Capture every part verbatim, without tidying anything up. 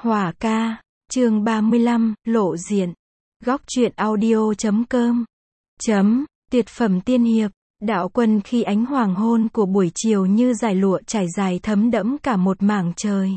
Hỏa ca, chương ba mươi lăm, lộ diện. Góc truyện audio chấm com. Chấm, tuyệt phẩm tiên hiệp, đạo quân khi ánh hoàng hôn của buổi chiều như dải lụa trải dài thấm đẫm cả một mảng trời.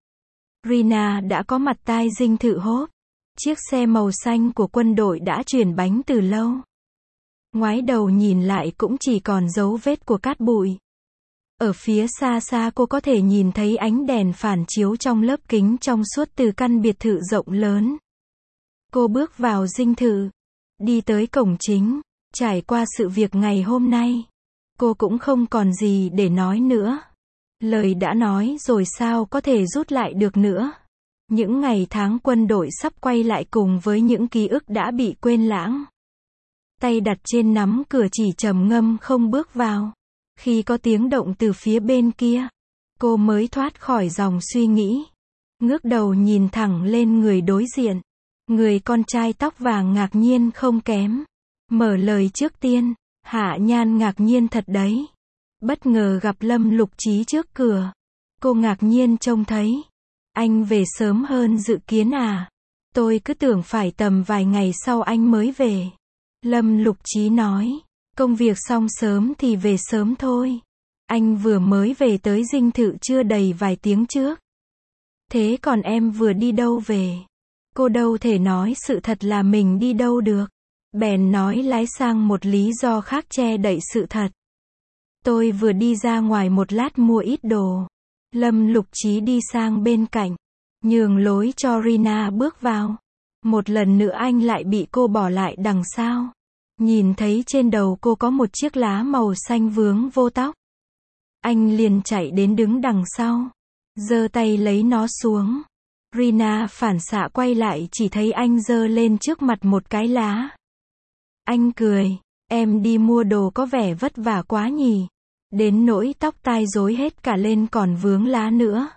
Rina đã có mặt tai dinh thự hốp. Chiếc xe màu xanh của quân đội đã chuyển bánh từ lâu. Ngoái đầu nhìn lại cũng chỉ còn dấu vết của cát bụi. Ở phía xa xa cô có thể nhìn thấy ánh đèn phản chiếu trong lớp kính trong suốt từ căn biệt thự rộng lớn. Cô bước vào dinh thự, đi tới cổng chính, trải qua sự việc ngày hôm nay. Cô cũng không còn gì để nói nữa. Lời đã nói rồi sao có thể rút lại được nữa. Những ngày tháng quân đội sắp quay lại cùng với những ký ức đã bị quên lãng. Tay đặt trên nắm cửa chỉ trầm ngâm không bước vào. Khi có tiếng động từ phía bên kia, cô mới thoát khỏi dòng suy nghĩ. Ngước đầu nhìn thẳng lên người đối diện. Người con trai tóc vàng ngạc nhiên không kém. Mở lời trước tiên, Hạ Nhan ngạc nhiên thật đấy. Bất ngờ gặp Lâm Lục Chí trước cửa. Cô ngạc nhiên trông thấy. Anh về sớm hơn dự kiến à? Tôi cứ tưởng phải tầm vài ngày sau anh mới về. Lâm Lục Chí nói. Công việc xong sớm thì về sớm thôi. Anh vừa mới về tới dinh thự chưa đầy vài tiếng trước. Thế còn em vừa đi đâu về? Cô đâu thể nói sự thật là mình đi đâu được. Bèn nói lái sang một lý do khác che đậy sự thật. Tôi vừa đi ra ngoài một lát mua ít đồ. Lâm Lục Chí đi sang bên cạnh, nhường lối cho Rina bước vào. Một lần nữa anh lại bị cô bỏ lại đằng sau. Nhìn thấy trên đầu cô có một chiếc lá màu xanh vướng vô tóc. Anh liền chạy đến đứng đằng sau, giơ tay lấy nó xuống. Rina phản xạ quay lại chỉ thấy anh giơ lên trước mặt một cái lá. Anh cười, em đi mua đồ có vẻ vất vả quá nhỉ. Đến nỗi tóc tai rối hết cả lên còn vướng lá nữa.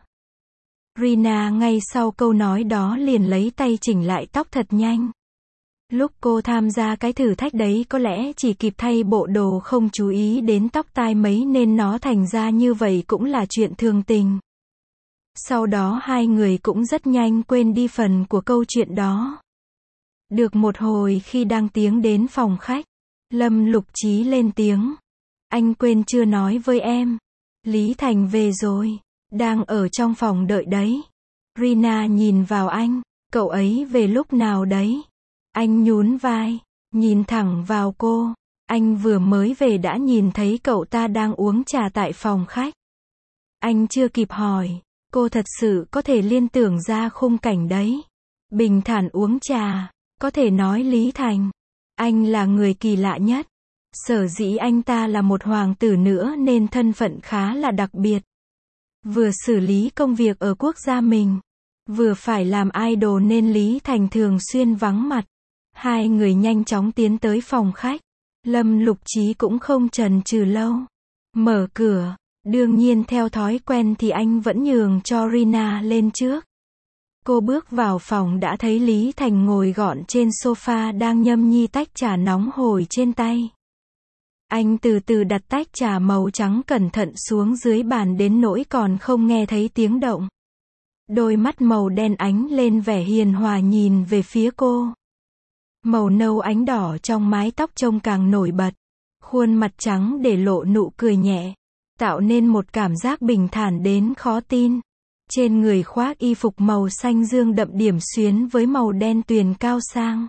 Rina ngay sau câu nói đó liền lấy tay chỉnh lại tóc thật nhanh. Lúc cô tham gia cái thử thách đấy có lẽ chỉ kịp thay bộ đồ không chú ý đến tóc tai mấy nên nó thành ra như vậy cũng là chuyện thường tình. Sau đó hai người cũng rất nhanh quên đi phần của câu chuyện đó. Được một hồi khi đang tiến đến phòng khách, Lâm Lục Chí lên tiếng. Anh quên chưa nói với em. Lý Thành về rồi, đang ở trong phòng đợi đấy. Rina nhìn vào anh, cậu ấy về lúc nào đấy? Anh nhún vai, nhìn thẳng vào cô. Anh vừa mới về đã nhìn thấy cậu ta đang uống trà tại phòng khách. Anh chưa kịp hỏi, cô thật sự có thể liên tưởng ra khung cảnh đấy. Bình thản uống trà, có thể nói Lý Thành. Anh là người kỳ lạ nhất. Sở dĩ anh ta là một hoàng tử nữa nên thân phận khá là đặc biệt. Vừa xử lý công việc ở quốc gia mình, vừa phải làm idol nên Lý Thành thường xuyên vắng mặt. Hai người nhanh chóng tiến tới phòng khách. Lâm Lục Chí cũng không chần chừ lâu. Mở cửa, đương nhiên theo thói quen thì anh vẫn nhường cho Rina lên trước. Cô bước vào phòng đã thấy Lý Thành ngồi gọn trên sofa đang nhâm nhi tách trà nóng hổi trên tay. Anh từ từ đặt tách trà màu trắng cẩn thận xuống dưới bàn đến nỗi còn không nghe thấy tiếng động. Đôi mắt màu đen ánh lên vẻ hiền hòa nhìn về phía cô. Màu nâu ánh đỏ trong mái tóc trông càng nổi bật. Khuôn mặt trắng để lộ nụ cười nhẹ, tạo nên một cảm giác bình thản đến khó tin. Trên người khoác y phục màu xanh dương đậm điểm xuyến với màu đen tuyền cao sang.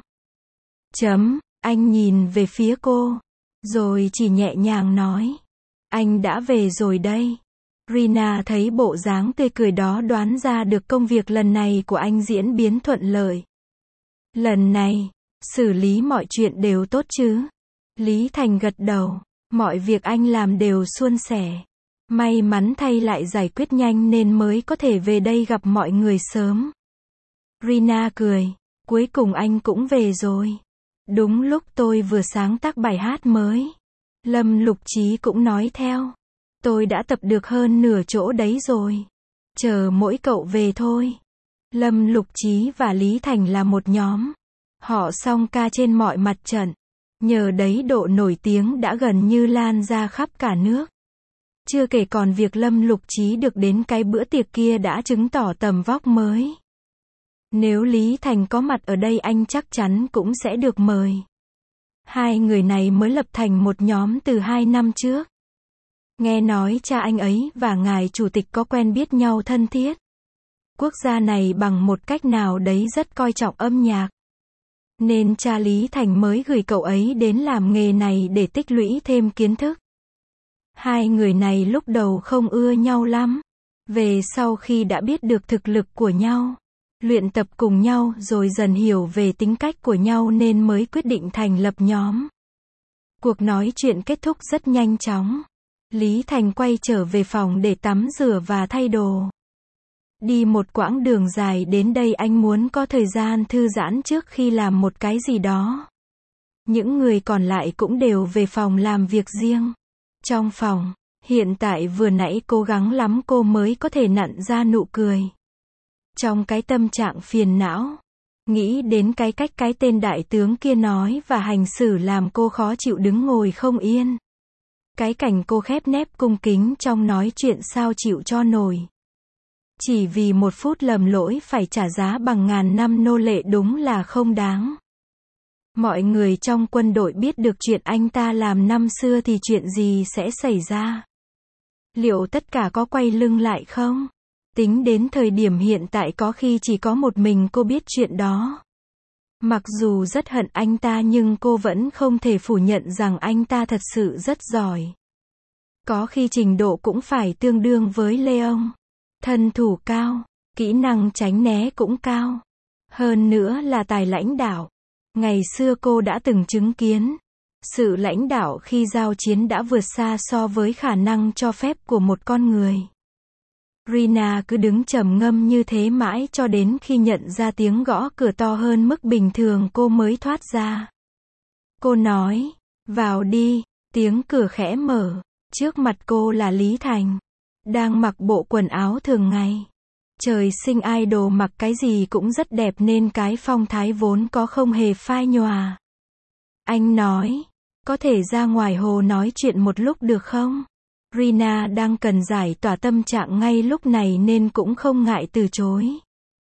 Chấm, anh nhìn về phía cô, rồi chỉ nhẹ nhàng nói. Anh đã về rồi đây. Rina thấy bộ dáng tươi cười đó đoán ra được công việc lần này của anh diễn biến thuận lợi. Lần này, xử lý mọi chuyện đều tốt chứ? Lý Thành gật đầu, mọi việc anh làm đều suôn sẻ. May mắn thay lại giải quyết nhanh nên mới có thể về đây gặp mọi người sớm. Rina cười, cuối cùng anh cũng về rồi. Đúng lúc tôi vừa sáng tác bài hát mới. Lâm Lục Chí cũng nói theo. Tôi đã tập được hơn nửa chỗ đấy rồi. Chờ mỗi cậu về thôi. Lâm Lục Chí và Lý Thành là một nhóm. Họ song ca trên mọi mặt trận. Nhờ đấy độ nổi tiếng đã gần như lan ra khắp cả nước. Chưa kể còn việc Lâm Lục Chí được đến cái bữa tiệc kia đã chứng tỏ tầm vóc mới. Nếu Lý Thành có mặt ở đây anh chắc chắn cũng sẽ được mời. Hai người này mới lập thành một nhóm từ hai năm trước. Nghe nói cha anh ấy và ngài chủ tịch có quen biết nhau thân thiết. Quốc gia này bằng một cách nào đấy rất coi trọng âm nhạc. Nên cha Lý Thành mới gửi cậu ấy đến làm nghề này để tích lũy thêm kiến thức. Hai người này lúc đầu không ưa nhau lắm. Về sau khi đã biết được thực lực của nhau, luyện tập cùng nhau rồi dần hiểu về tính cách của nhau nên mới quyết định thành lập nhóm. Cuộc nói chuyện kết thúc rất nhanh chóng. Lý Thành quay trở về phòng để tắm rửa và thay đồ. Đi một quãng đường dài đến đây anh muốn có thời gian thư giãn trước khi làm một cái gì đó. Những người còn lại cũng đều về phòng làm việc riêng. Trong phòng, hiện tại vừa nãy cố gắng lắm cô mới có thể nặn ra nụ cười. Trong cái tâm trạng phiền não, nghĩ đến cái cách cái tên đại tướng kia nói và hành xử làm cô khó chịu đứng ngồi không yên. Cái cảnh cô khép nép cung kính trong nói chuyện sao chịu cho nổi. Chỉ vì một phút lầm lỗi phải trả giá bằng ngàn năm nô lệ đúng là không đáng. Mọi người trong quân đội biết được chuyện anh ta làm năm xưa thì chuyện gì sẽ xảy ra? Liệu tất cả có quay lưng lại không? Tính đến thời điểm hiện tại có khi chỉ có một mình cô biết chuyện đó. Mặc dù rất hận anh ta nhưng cô vẫn không thể phủ nhận rằng anh ta thật sự rất giỏi. Có khi trình độ cũng phải tương đương với Leon. Thân thủ cao, kỹ năng tránh né cũng cao. Hơn nữa là tài lãnh đạo. Ngày xưa cô đã từng chứng kiến. Sự lãnh đạo khi giao chiến đã vượt xa so với khả năng cho phép của một con người. Rina cứ đứng trầm ngâm như thế mãi cho đến khi nhận ra tiếng gõ cửa to hơn mức bình thường cô mới thoát ra. Cô nói, vào đi, tiếng cửa khẽ mở. Trước mặt cô là Lý Thành. Đang mặc bộ quần áo thường ngày. Trời sinh idol mặc cái gì cũng rất đẹp nên cái phong thái vốn có không hề phai nhòa. Anh nói, có thể ra ngoài hồ nói chuyện một lúc được không? Rina đang cần giải tỏa tâm trạng ngay lúc này nên cũng không ngại từ chối.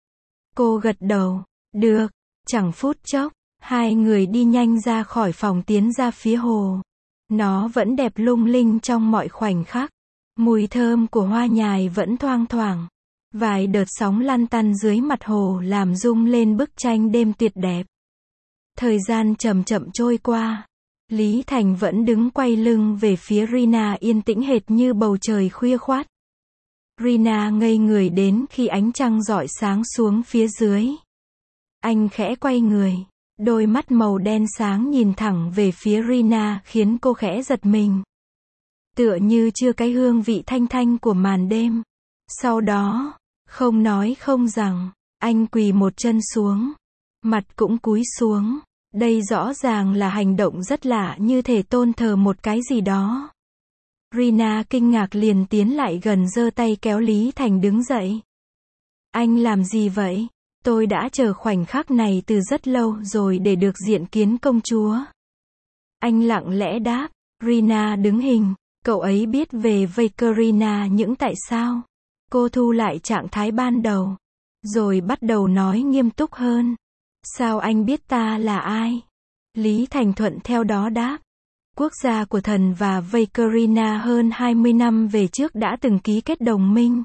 Cô gật đầu, được, chẳng phút chốc, hai người đi nhanh ra khỏi phòng tiến ra phía hồ. Nó vẫn đẹp lung linh trong mọi khoảnh khắc. Mùi thơm của hoa nhài vẫn thoang thoảng. Vài đợt sóng lăn tăn dưới mặt hồ làm rung lên bức tranh đêm tuyệt đẹp. Thời gian chậm chậm trôi qua. Lý Thành vẫn đứng quay lưng về phía Rina yên tĩnh hệt như bầu trời khuya khoắt. Rina ngây người đến khi ánh trăng rọi sáng xuống phía dưới. Anh khẽ quay người. Đôi mắt màu đen sáng nhìn thẳng về phía Rina khiến cô khẽ giật mình. Tựa như chưa cái hương vị thanh thanh của màn đêm. Sau đó, không nói không rằng, anh quỳ một chân xuống. Mặt cũng cúi xuống. Đây rõ ràng là hành động rất lạ như thể tôn thờ một cái gì đó. Rina kinh ngạc liền tiến lại gần giơ tay kéo Lý Thành đứng dậy. Anh làm gì vậy? Tôi đã chờ khoảnh khắc này từ rất lâu rồi để được diện kiến công chúa. Anh lặng lẽ đáp. Rina đứng hình. Cậu ấy biết về Vakerina những tại sao? Cô thu lại trạng thái ban đầu. Rồi bắt đầu nói nghiêm túc hơn. Sao anh biết ta là ai? Lý Thành thuận theo đó đáp. Quốc gia của thần và Vakerina hơn hai mươi năm về trước đã từng ký kết đồng minh.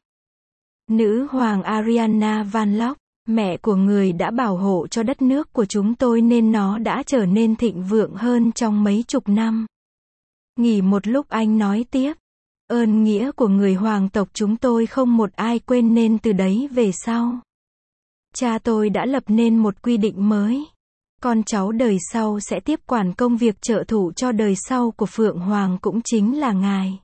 Nữ hoàng Ariana Van Locke, mẹ của người đã bảo hộ cho đất nước của chúng tôi nên nó đã trở nên thịnh vượng hơn trong mấy chục năm. Nghỉ một lúc anh nói tiếp. Ơn nghĩa của người hoàng tộc chúng tôi không một ai quên nên từ đấy về sau. Cha tôi đã lập nên một quy định mới. Con cháu đời sau sẽ tiếp quản công việc trợ thủ cho đời sau của Phượng Hoàng cũng chính là ngài.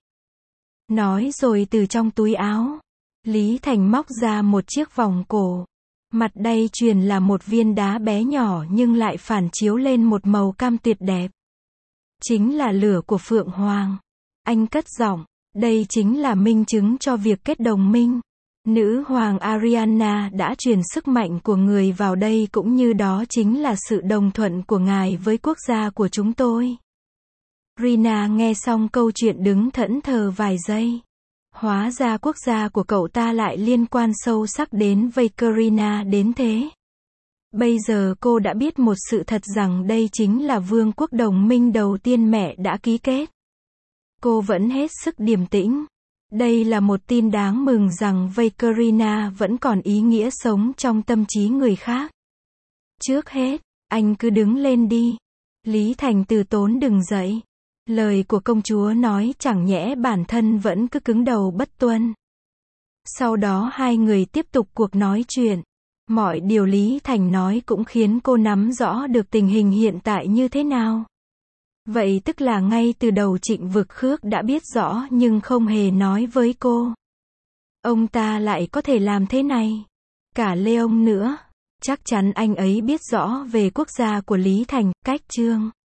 Nói rồi từ trong túi áo, Lý Thành móc ra một chiếc vòng cổ. Mặt đây truyền là một viên đá bé nhỏ nhưng lại phản chiếu lên một màu cam tuyệt đẹp. Chính là lửa của Phượng Hoàng. Anh cất giọng, đây chính là minh chứng cho việc kết đồng minh. Nữ hoàng Ariana đã truyền sức mạnh của người vào đây cũng như đó chính là sự đồng thuận của ngài với quốc gia của chúng tôi. Rina nghe xong câu chuyện đứng thẫn thờ vài giây. Hóa ra quốc gia của cậu ta lại liên quan sâu sắc đến Vakerina đến thế. Bây giờ cô đã biết một sự thật rằng đây chính là vương quốc đồng minh đầu tiên mẹ đã ký kết. Cô vẫn hết sức điềm tĩnh. Đây là một tin đáng mừng rằng Vakerina vẫn còn ý nghĩa sống trong tâm trí người khác. Trước hết, anh cứ đứng lên đi. Lý Thành từ tốn đừng dậy. Lời của công chúa nói chẳng nhẽ bản thân vẫn cứ cứng đầu bất tuân. Sau đó hai người tiếp tục cuộc nói chuyện. Mọi điều Lý Thành nói cũng khiến cô nắm rõ được tình hình hiện tại như thế nào. Vậy tức là ngay từ đầu Trịnh Vực Khước đã biết rõ nhưng không hề nói với cô. Ông ta lại có thể làm thế này. Cả Lê ông nữa. Chắc chắn anh ấy biết rõ về quốc gia của Lý Thành, cách Trương